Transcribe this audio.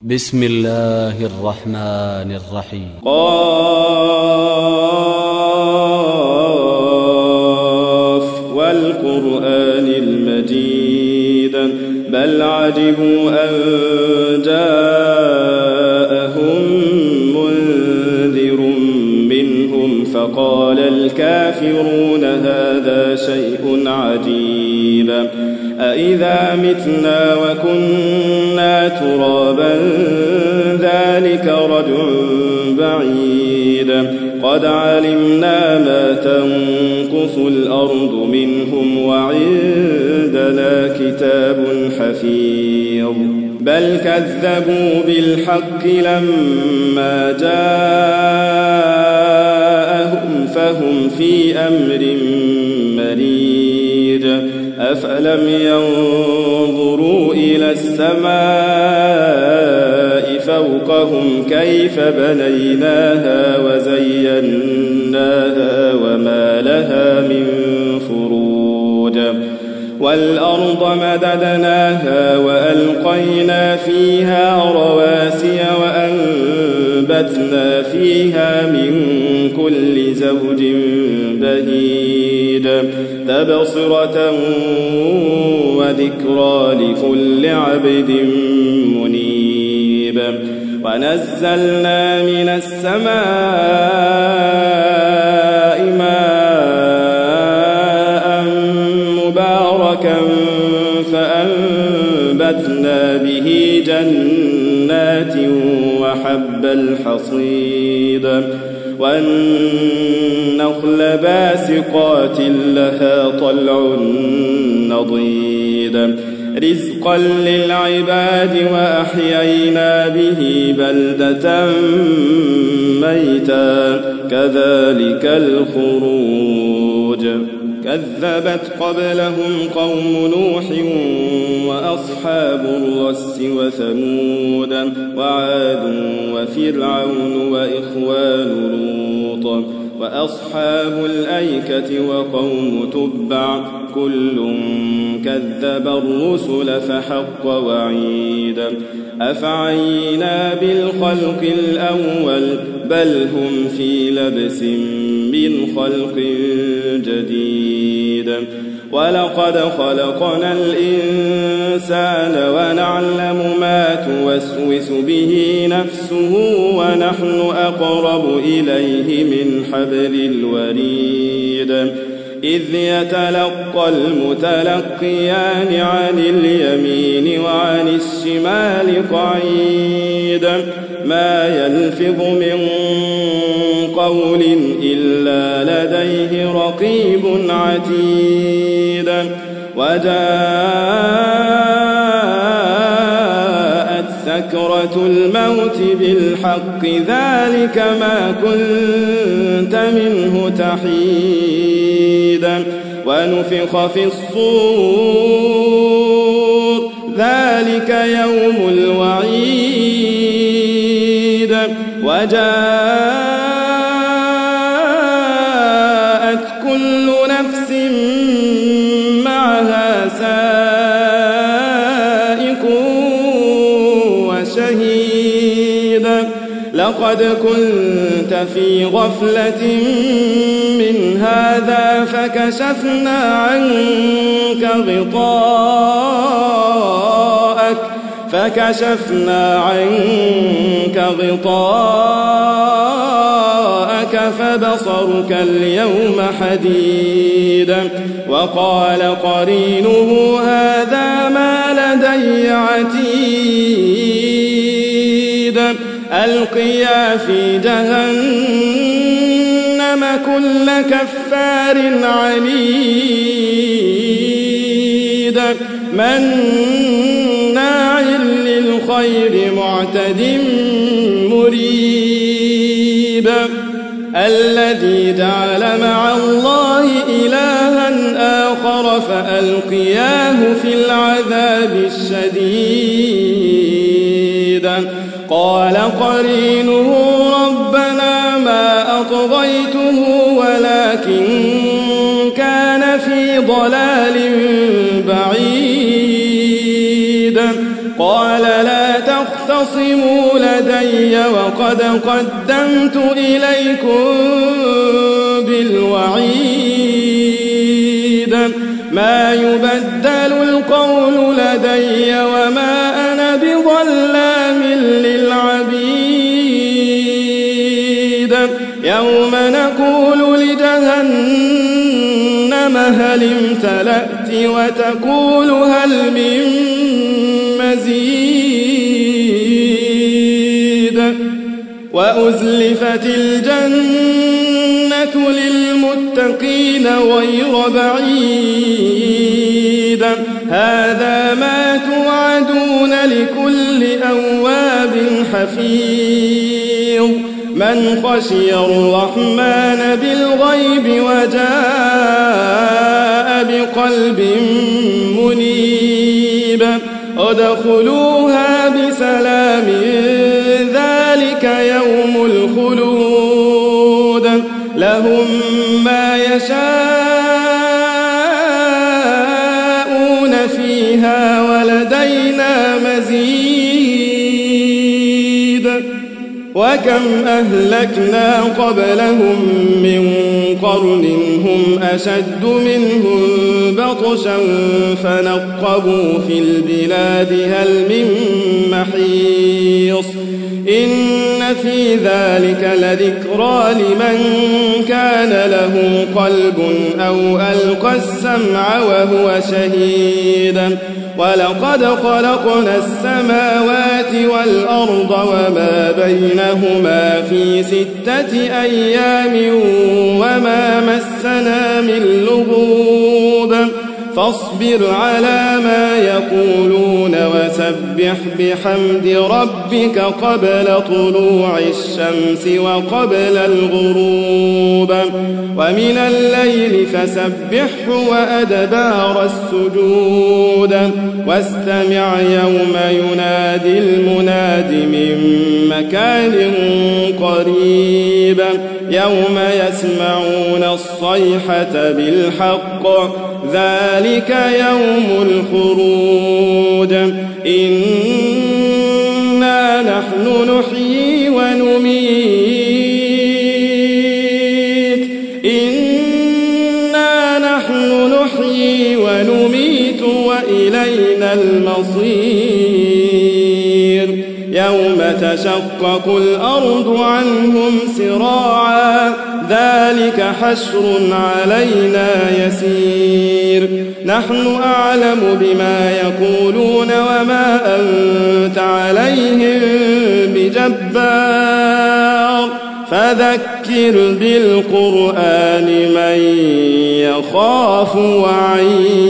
بسم الله الرحمن الرحيم. قاف والقرآن المجيد بل عجبوا أن جاءهم منذر منهم فقال الكافرون هذا شيء عجيب أإذا متنا وكنا ترابا ذلك رجع بعيد قد علمنا ما تنقص الأرض منهم وعندنا كتاب حفيظ بل كذبوا بالحق لما جاءهم فهم في أمر مريج أفلم ينظروا إلى السماء فوقهم كيف بنيناها وزيناها وما لها من فروج والأرض مددناها وألقينا فيها رواسي وأنبتنا فيها من كل زوج بهيج تبصرة وذكرى لكل عبد منيب ونزلنا من السماء ماء مباركا فأنبتنا به جنات وحب الحصيد والنخل باسقات لها طلع نضيد رزقا للعباد وأحيينا به بلدة ميتا كذلك الخروج كذبت قبلهم قوم نوح وأصحاب الرس وثمود وعاد وفرعون وإخوان لوط وأصحاب الأيكة وقوم تبع كل كذب الرسل فحق وعيد أفعينا بالخلق الأول بل هم في لبس من خلق جديد ولقد خلقنا الإنسان ونعلم ما توسوس به نفسه ونحن أقرب إليه من حبل الوريد إذ يتلقى المتلقيان عن اليمين وعن الشمال قعيد ما يلفظ من قول إلا لديه رقيب عتيد وجاءت سكرة الموت بالحق ذلك ما كنت منه تحيد ونفخ في الصور ذلك يوم الوعيد وجاءت كل نفس معها سائق وشهيد لقد كنت في غفلة من هذا فكشفنا عنك غطاءك فبصرك اليوم حديد وقال قرينه هذا ما لدي عتيد ألقيا في جهنم كل كفار عنيد مناع للخير معتد مريب الذي جعل مع الله إلها آخر فألقياه في العذاب الشديد قال قرينه ربنا ما أطغيته ولكن كان في ضلال بعيد قال لا تخف تختصموا لدي وقد قدمت إليكم بالوعيد ما يبدل القول لدي وما أنا بظلام للعبيد يوم نقول لجهنم هل امتلأت وتقول هل من مزيد وأزلفت الجنة للمتقين غير بعيد هذا ما توعدون لكل أواب حفيظ من خشي الرحمن بالغيب وجاء بقلب منيب ادخلوها بسلام ذلك يوم الخلود لهم ما يشاءون فيها ولدينا مزيد وكم أهلكنا قبلهم من قرن هم أشد منهم بطشا فنقبوا في البلاد هل من محيص إن في ذلك لذكرى لمن كان له قلب أو ألقى السمع وهو شهيد ولقد خلقنا السماوات والأرض وما بينهما في 6 أيام وما مسنا من لغوب فاصبر على ما يقولون وسبح بحمد ربك قبل طلوع الشمس وقبل الغروب ومن الليل فسبحه وأدبار السجود واستمع يوم ينادي المناد من مكان قريب يوم يسمعون الصيحة بالحق ذلك يوم الخروج إنا نحن نحيي ونميت وإلينا المصير يوم تشقق الأرض عنهم سراعا ذلك حشر علينا يسير نحن أعلم بما يقولون وما أنت عليهم بجبار فذكر بالقرآن من يخاف وعيد